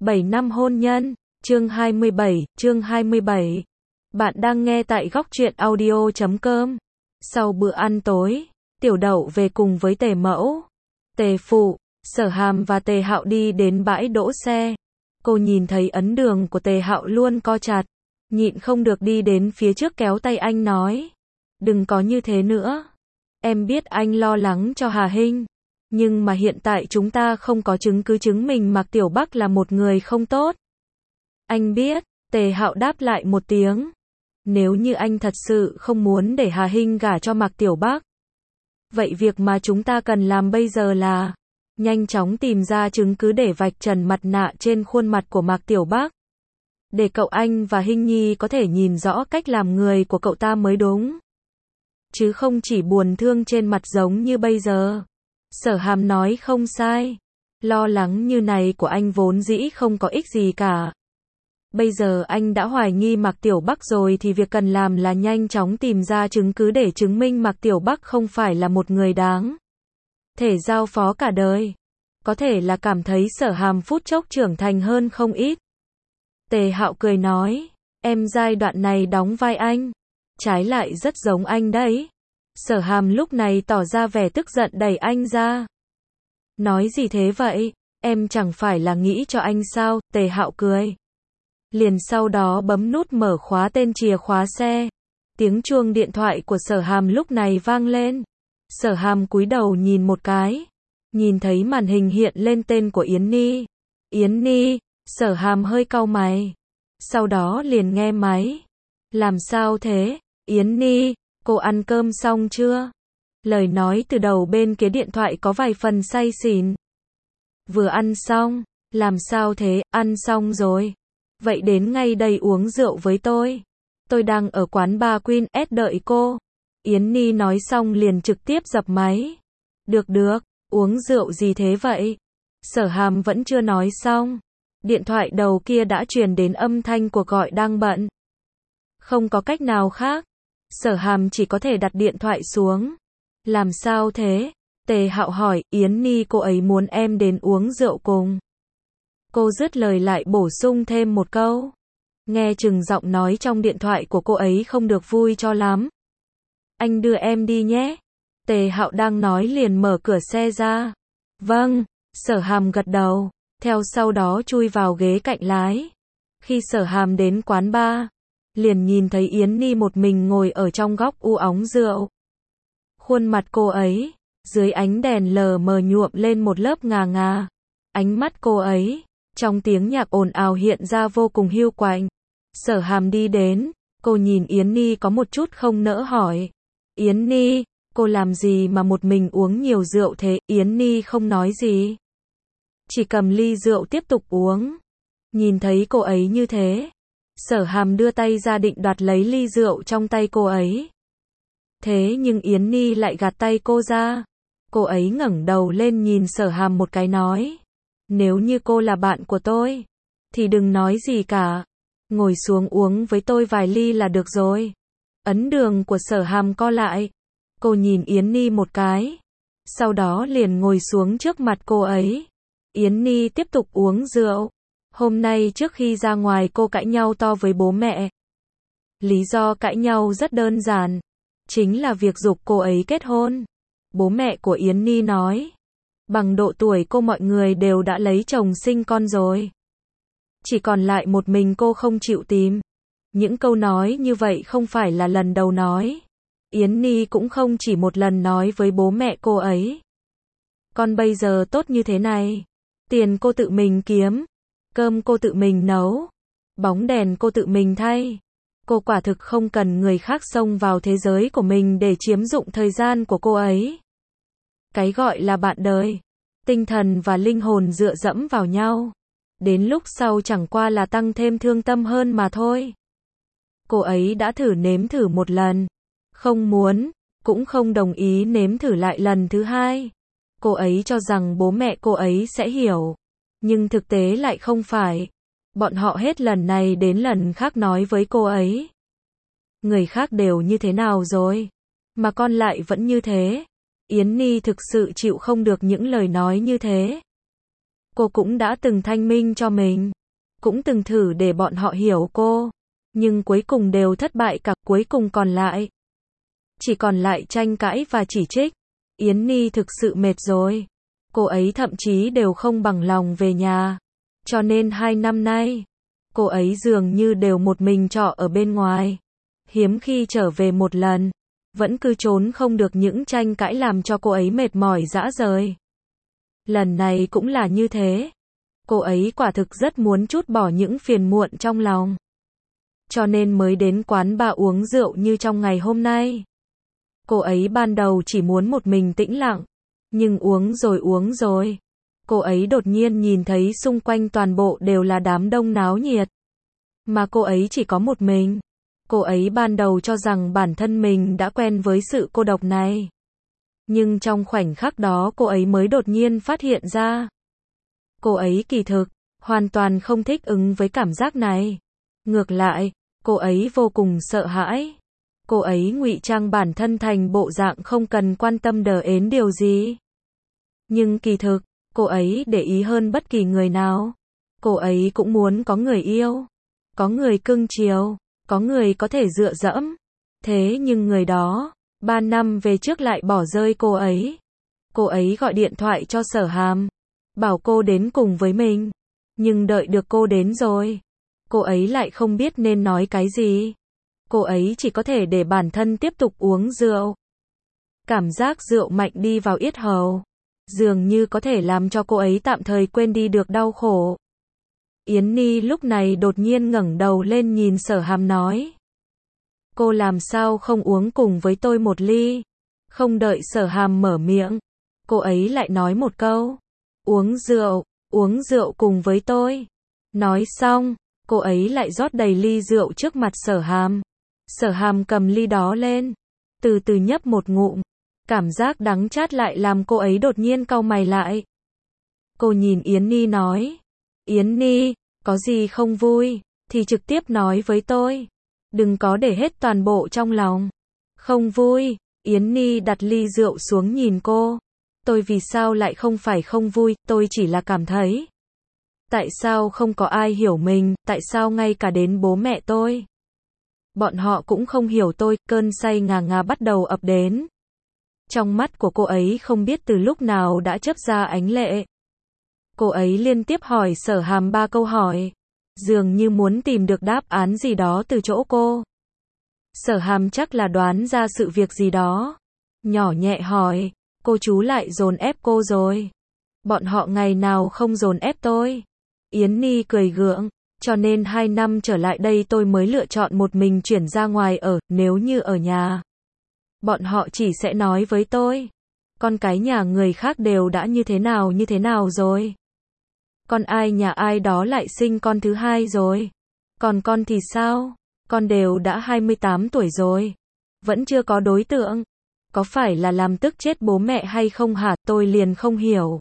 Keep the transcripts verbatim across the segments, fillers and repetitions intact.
bảy năm hôn nhân, chương hai mươi bảy, chương hai mươi bảy. Bạn đang nghe tại góc truyện audio chấm com. Sau bữa ăn tối, Tiểu Đậu về cùng với Tề Mẫu, Tề Phụ, Sở Hàm và Tề Hạo đi đến bãi đỗ xe. Cô nhìn thấy ấn đường của Tề Hạo luôn co chặt, nhịn không được đi đến phía trước kéo tay anh nói: "Đừng có như thế nữa. Em biết anh lo lắng cho Hà Hinh, nhưng mà hiện tại chúng ta không có chứng cứ chứng minh Mạc Tiểu Bắc là một người không tốt." "Anh biết." Tề Hạo đáp lại một tiếng. "Nếu như anh thật sự không muốn để Hà Hinh gả cho Mạc Tiểu Bắc, vậy việc mà chúng ta cần làm bây giờ là nhanh chóng tìm ra chứng cứ để vạch trần mặt nạ trên khuôn mặt của Mạc Tiểu Bắc, để cậu anh và Hinh Nhi có thể nhìn rõ cách làm người của cậu ta mới đúng, chứ không chỉ buồn thương trên mặt giống như bây giờ." Sở Hàm nói không sai. Lo lắng như này của anh vốn dĩ không có ích gì cả. Bây giờ anh đã hoài nghi Mạc Tiểu Bắc rồi thì việc cần làm là nhanh chóng tìm ra chứng cứ để chứng minh Mạc Tiểu Bắc không phải là một người đáng thể giao phó cả đời. Có thể là cảm thấy Sở Hàm phút chốc trưởng thành hơn không ít. Tề Hạo cười nói: "Em giai đoạn này đóng vai anh, trái lại rất giống anh đấy." Sở Hàm lúc này tỏ ra vẻ tức giận đẩy anh ra. "Nói gì thế vậy? Em chẳng phải là nghĩ cho anh sao?" Tề Hạo cười. Liền sau đó bấm nút mở khóa tên chìa khóa xe. Tiếng chuông điện thoại của Sở Hàm lúc này vang lên. Sở Hàm cúi đầu nhìn một cái, nhìn thấy màn hình hiện lên tên của Yến Ni. "Yến Ni." Sở Hàm hơi cau mày, sau đó liền nghe máy. "Làm sao thế, Yến Ni, cô ăn cơm xong chưa?" Lời nói từ đầu bên kia điện thoại có vài phần say xỉn. "Vừa ăn xong." "Làm sao thế, ăn xong rồi? Vậy đến ngay đây uống rượu với tôi. Tôi đang ở quán bar Queen S đợi cô." Yến Ni nói xong liền trực tiếp dập máy. "Được được, uống rượu gì thế vậy?" Sở Hàm vẫn chưa nói xong. Điện thoại đầu kia đã truyền đến âm thanh cuộc gọi đang bận. Không có cách nào khác, Sở Hàm chỉ có thể đặt điện thoại xuống. "Làm sao thế?" Tề Hạo hỏi. "Yến Ni cô ấy muốn em đến uống rượu cùng." Cô dứt lời lại bổ sung thêm một câu. Nghe chừng giọng nói trong điện thoại của cô ấy không được vui cho lắm. "Anh đưa em đi nhé." Tề Hạo đang nói liền mở cửa xe ra. "Vâng." Sở Hàm gật đầu, theo sau đó chui vào ghế cạnh lái. Khi Sở Hàm đến quán bar, liền nhìn thấy Yến Ni một mình ngồi ở trong góc u óng rượu. Khuôn mặt cô ấy, dưới ánh đèn lờ mờ nhuộm lên một lớp ngà ngà. Ánh mắt cô ấy, trong tiếng nhạc ồn ào hiện ra vô cùng hiu quạnh. Sở Hàm đi đến, cô nhìn Yến Ni có một chút không nỡ hỏi: "Yến Ni, cô làm gì mà một mình uống nhiều rượu thế?" Yến Ni không nói gì, chỉ cầm ly rượu tiếp tục uống. Nhìn thấy cô ấy như thế, Sở Hàm đưa tay ra định đoạt lấy ly rượu trong tay cô ấy. Thế nhưng Yến Ni lại gạt tay cô ra. Cô ấy ngẩng đầu lên nhìn Sở Hàm một cái nói: "Nếu như cô là bạn của tôi, thì đừng nói gì cả. Ngồi xuống uống với tôi vài ly là được rồi." Ấn đường của Sở Hàm co lại. Cô nhìn Yến Ni một cái, sau đó liền ngồi xuống trước mặt cô ấy. Yến Ni tiếp tục uống rượu. Hôm nay trước khi ra ngoài cô cãi nhau to với bố mẹ. Lý do cãi nhau rất đơn giản, chính là việc giục cô ấy kết hôn. Bố mẹ của Yến Ni nói, bằng độ tuổi cô mọi người đều đã lấy chồng sinh con rồi, chỉ còn lại một mình cô không chịu tìm. Những câu nói như vậy không phải là lần đầu nói. Yến Ni cũng không chỉ một lần nói với bố mẹ cô ấy. Con bây giờ tốt như thế này, tiền cô tự mình kiếm, cơm cô tự mình nấu, bóng đèn cô tự mình thay. Cô quả thực không cần người khác xông vào thế giới của mình để chiếm dụng thời gian của cô ấy. Cái gọi là bạn đời, tinh thần và linh hồn dựa dẫm vào nhau, đến lúc sau chẳng qua là tăng thêm thương tâm hơn mà thôi. Cô ấy đã thử nếm thử một lần, không muốn, cũng không đồng ý nếm thử lại lần thứ hai. Cô ấy cho rằng bố mẹ cô ấy sẽ hiểu, nhưng thực tế lại không phải. Bọn họ hết lần này đến lần khác nói với cô ấy: người khác đều như thế nào rồi, mà con lại vẫn như thế. Yến Ni thực sự chịu không được những lời nói như thế. Cô cũng đã từng thanh minh cho mình. Cũng từng thử để bọn họ hiểu cô. Nhưng cuối cùng đều thất bại cả, cuối cùng còn lại. Chỉ còn lại tranh cãi và chỉ trích. Yến Ni thực sự mệt rồi. Cô ấy thậm chí đều không bằng lòng về nhà. Cho nên hai năm nay, cô ấy dường như đều một mình trọ ở bên ngoài. Hiếm khi trở về một lần. Vẫn cứ trốn không được những tranh cãi làm cho cô ấy mệt mỏi rã rời. Lần này cũng là như thế. Cô ấy quả thực rất muốn trút bỏ những phiền muộn trong lòng. Cho nên mới đến quán bar uống rượu như trong ngày hôm nay. Cô ấy ban đầu chỉ muốn một mình tĩnh lặng. Nhưng uống rồi uống rồi. Cô ấy đột nhiên nhìn thấy xung quanh toàn bộ đều là đám đông náo nhiệt. Mà cô ấy chỉ có một mình. Cô ấy ban đầu cho rằng bản thân mình đã quen với sự cô độc này. Nhưng trong khoảnh khắc đó cô ấy mới đột nhiên phát hiện ra. Cô ấy kỳ thực, hoàn toàn không thích ứng với cảm giác này. Ngược lại, cô ấy vô cùng sợ hãi. Cô ấy ngụy trang bản thân thành bộ dạng không cần quan tâm đờ ến điều gì. Nhưng kỳ thực, cô ấy để ý hơn bất kỳ người nào. Cô ấy cũng muốn có người yêu, có người cưng chiều, có người có thể dựa dẫm. Thế nhưng người đó, ba năm về trước lại bỏ rơi cô ấy. Cô ấy gọi điện thoại cho Sở Hàm, bảo cô đến cùng với mình. Nhưng đợi được cô đến rồi, cô ấy lại không biết nên nói cái gì. Cô ấy chỉ có thể để bản thân tiếp tục uống rượu. Cảm giác rượu mạnh đi vào yết hầu, dường như có thể làm cho cô ấy tạm thời quên đi được đau khổ. Yến Ni lúc này đột nhiên ngẩng đầu lên nhìn Sở Hàm nói. Cô làm sao không uống cùng với tôi một ly? Không đợi Sở Hàm mở miệng, cô ấy lại nói một câu. Uống rượu, uống rượu cùng với tôi. Nói xong, cô ấy lại rót đầy ly rượu trước mặt Sở Hàm. Sở Hàm cầm ly đó lên, từ từ nhấp một ngụm. Cảm giác đắng chát lại làm cô ấy đột nhiên cau mày lại. Cô nhìn Yến Ni nói. Yến Ni, có gì không vui, thì trực tiếp nói với tôi. Đừng có để hết toàn bộ trong lòng. Không vui, Yến Ni đặt ly rượu xuống nhìn cô. Tôi vì sao lại không phải không vui, tôi chỉ là cảm thấy. Tại sao không có ai hiểu mình, tại sao ngay cả đến bố mẹ tôi. Bọn họ cũng không hiểu tôi, cơn say ngà ngà bắt đầu ập đến. Trong mắt của cô ấy không biết từ lúc nào đã chớp ra ánh lệ. Cô ấy liên tiếp hỏi Sở Hàm ba câu hỏi. Dường như muốn tìm được đáp án gì đó từ chỗ cô. Sở Hàm chắc là đoán ra sự việc gì đó. Nhỏ nhẹ hỏi, cô chú lại dồn ép cô rồi. Bọn họ ngày nào không dồn ép tôi. Yến Ni cười gượng, cho nên hai năm trở lại đây tôi mới lựa chọn một mình chuyển ra ngoài ở, nếu như ở nhà. Bọn họ chỉ sẽ nói với tôi. Con cái nhà người khác đều đã như thế nào như thế nào rồi. Con ai nhà ai đó lại sinh con thứ hai rồi. Còn con thì sao? Con đều đã hai mươi tám tuổi rồi. Vẫn chưa có đối tượng. Có phải là làm tức chết bố mẹ hay không hả? Tôi liền không hiểu.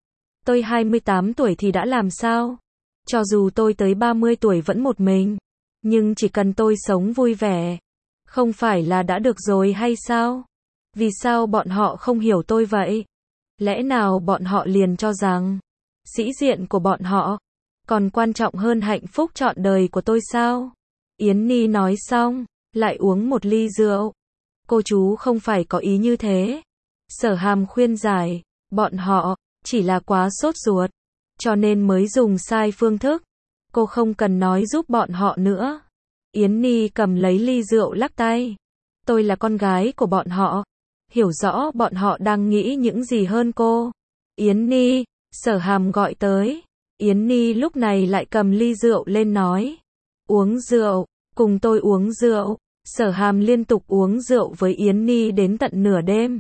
Tôi hai mươi tám tuổi thì đã làm sao? Cho dù tôi tới ba mươi tuổi vẫn một mình. Nhưng chỉ cần tôi sống vui vẻ. Không phải là đã được rồi hay sao? Vì sao bọn họ không hiểu tôi vậy? Lẽ nào bọn họ liền cho rằng sĩ diện của bọn họ còn quan trọng hơn hạnh phúc trọn đời của tôi sao? Yến Ni nói xong, lại uống một ly rượu. Cô chú không phải có ý như thế. Sở Hàm khuyên giải, bọn họ chỉ là quá sốt ruột, cho nên mới dùng sai phương thức. Cô không cần nói giúp bọn họ nữa. Yến Ni cầm lấy ly rượu lắc tay. Tôi là con gái của bọn họ. Hiểu rõ bọn họ đang nghĩ những gì hơn cô. Yến Ni, Sở Hàm gọi tới. Yến Ni lúc này lại cầm ly rượu lên nói. Uống rượu, cùng tôi uống rượu. Sở Hàm liên tục uống rượu với Yến Ni đến tận nửa đêm.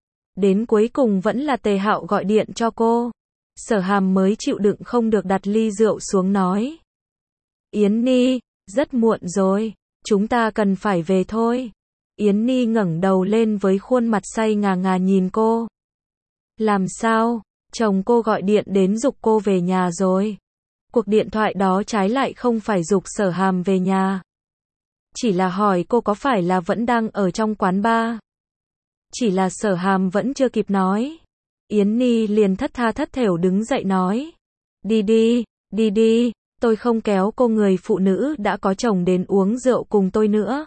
Đến cuối cùng vẫn là Tề Hạo gọi điện cho cô. Sở Hàm mới chịu đựng không được đặt ly rượu xuống nói. Yến Ni, rất muộn rồi, chúng ta cần phải về thôi. Yến Ni ngẩng đầu lên với khuôn mặt say ngà ngà nhìn cô. Làm sao? Chồng cô gọi điện đến giục cô về nhà rồi. Cuộc điện thoại đó trái lại không phải giục Sở Hàm về nhà. Chỉ là hỏi cô có phải là vẫn đang ở trong quán bar. Chỉ là Sở Hàm vẫn chưa kịp nói. Yến Ni liền thất tha thất thểu đứng dậy nói. Đi đi, đi đi, tôi không kéo cô người phụ nữ đã có chồng đến uống rượu cùng tôi nữa.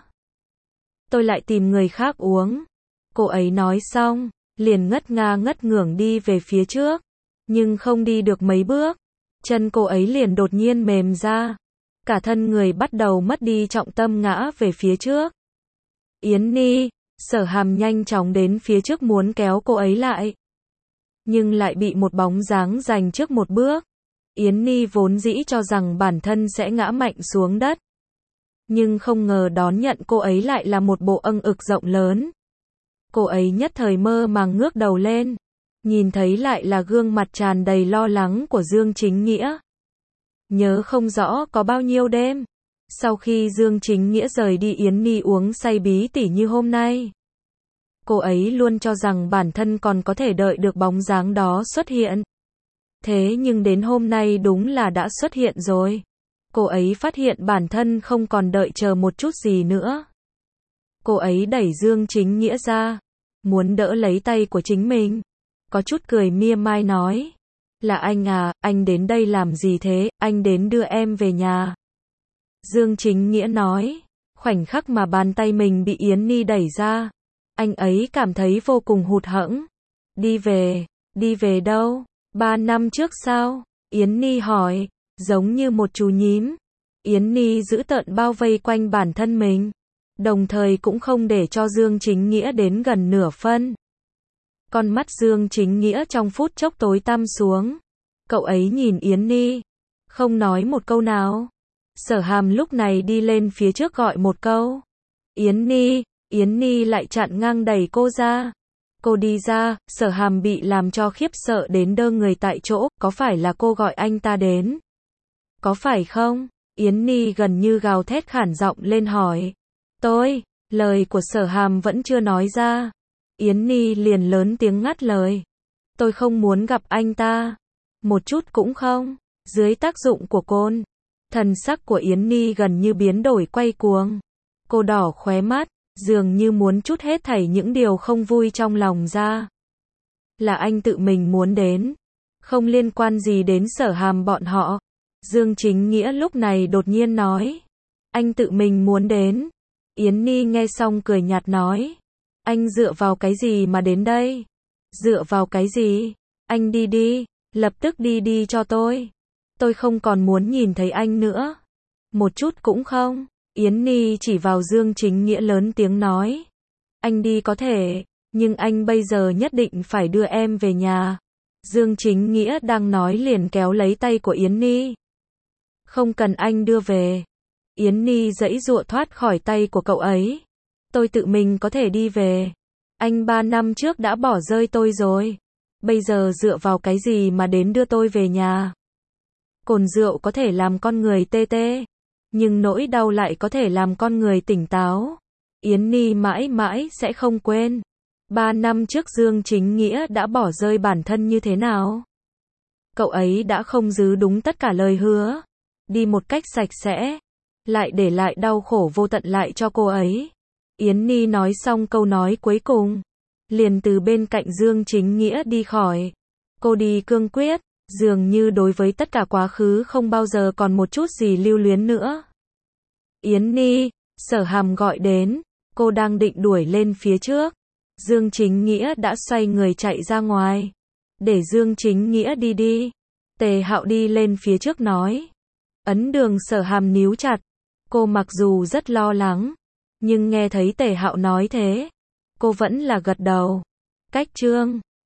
Tôi lại tìm người khác uống. Cô ấy nói xong, liền ngất nga ngất ngưởng đi về phía trước. Nhưng không đi được mấy bước, chân cô ấy liền đột nhiên mềm ra. Cả thân người bắt đầu mất đi trọng tâm ngã về phía trước. Yến Ni, Sở Hàm nhanh chóng đến phía trước muốn kéo cô ấy lại. Nhưng lại bị một bóng dáng giành trước một bước. Yến Ni vốn dĩ cho rằng bản thân sẽ ngã mạnh xuống đất. Nhưng không ngờ đón nhận cô ấy lại là một bộ âng ực rộng lớn. Cô ấy nhất thời mơ màng ngước đầu lên. Nhìn thấy lại là gương mặt tràn đầy lo lắng của Dương Chính Nghĩa. Nhớ không rõ có bao nhiêu đêm. Sau khi Dương Chính Nghĩa rời đi Yến Ni uống say bí tỉ như hôm nay. Cô ấy luôn cho rằng bản thân còn có thể đợi được bóng dáng đó xuất hiện. Thế nhưng đến hôm nay đúng là đã xuất hiện rồi. Cô ấy phát hiện bản thân không còn đợi chờ một chút gì nữa. Cô ấy đẩy Dương Chính Nghĩa ra, muốn đỡ lấy tay của chính mình. Có chút cười mia mai nói. Là anh à, anh đến đây làm gì thế, anh đến đưa em về nhà. Dương Chính Nghĩa nói. Khoảnh khắc mà bàn tay mình bị Yến Ni đẩy ra, anh ấy cảm thấy vô cùng hụt hẫng. Đi về, đi về đâu? Ba năm trước sao? Yến Ni hỏi, giống như một chú nhím. Yến Ni giữ tợn bao vây quanh bản thân mình, đồng thời cũng không để cho Dương Chính Nghĩa đến gần nửa phân. Con mắt Dương Chính Nghĩa trong phút chốc tối tăm xuống. Cậu ấy nhìn Yến Ni, không nói một câu nào. Sở Hàm lúc này đi lên phía trước gọi một câu. Yến Ni, Yến Ni lại chặn ngang đẩy cô ra. Cô đi ra, Sở Hàm bị làm cho khiếp sợ đến đơ người tại chỗ, có phải là cô gọi anh ta đến? Có phải không? Yến Ni gần như gào thét khản giọng lên hỏi. Tôi, lời của Sở Hàm vẫn chưa nói ra. Yến Ni liền lớn tiếng ngắt lời. Tôi không muốn gặp anh ta. Một chút cũng không. Dưới tác dụng của côn, thần sắc của Yến Ni gần như biến đổi quay cuồng. Cô đỏ khóe mắt, dường như muốn trút hết thảy những điều không vui trong lòng ra. Là anh tự mình muốn đến, không liên quan gì đến Sở Hàm bọn họ. Dương Chính Nghĩa lúc này đột nhiên nói. Anh tự mình muốn đến. Yến Ni nghe xong cười nhạt nói. Anh dựa vào cái gì mà đến đây? Dựa vào cái gì? Anh đi đi, lập tức đi đi cho tôi. Tôi không còn muốn nhìn thấy anh nữa. Một chút cũng không. Yến Ni chỉ vào Dương Chính Nghĩa lớn tiếng nói. Anh đi có thể, nhưng anh bây giờ nhất định phải đưa em về nhà. Dương Chính Nghĩa đang nói liền kéo lấy tay của Yến Ni. Không cần anh đưa về. Yến Ni giãy giụa thoát khỏi tay của cậu ấy. Tôi tự mình có thể đi về. Anh ba năm trước đã bỏ rơi tôi rồi. Bây giờ dựa vào cái gì mà đến đưa tôi về nhà? Cồn rượu có thể làm con người tê tê, nhưng nỗi đau lại có thể làm con người tỉnh táo. Yến Ni mãi mãi sẽ không quên. Ba năm trước Dương Chính Nghĩa đã bỏ rơi bản thân như thế nào? Cậu ấy đã không giữ đúng tất cả lời hứa. Đi một cách sạch sẽ. Lại để lại đau khổ vô tận lại cho cô ấy. Yến Ni nói xong câu nói cuối cùng, liền từ bên cạnh Dương Chính Nghĩa đi khỏi. Cô đi cương quyết, dường như đối với tất cả quá khứ không bao giờ còn một chút gì lưu luyến nữa. Yến Ni, Sở Hàm gọi đến, cô đang định đuổi lên phía trước. Dương Chính Nghĩa đã xoay người chạy ra ngoài. Để Dương Chính Nghĩa đi đi. Tề Hạo đi lên phía trước nói. Ấn Đường Sở Hàm níu chặt. Cô mặc dù rất lo lắng, nhưng nghe thấy Tề Hạo nói thế, cô vẫn là gật đầu. Cách chương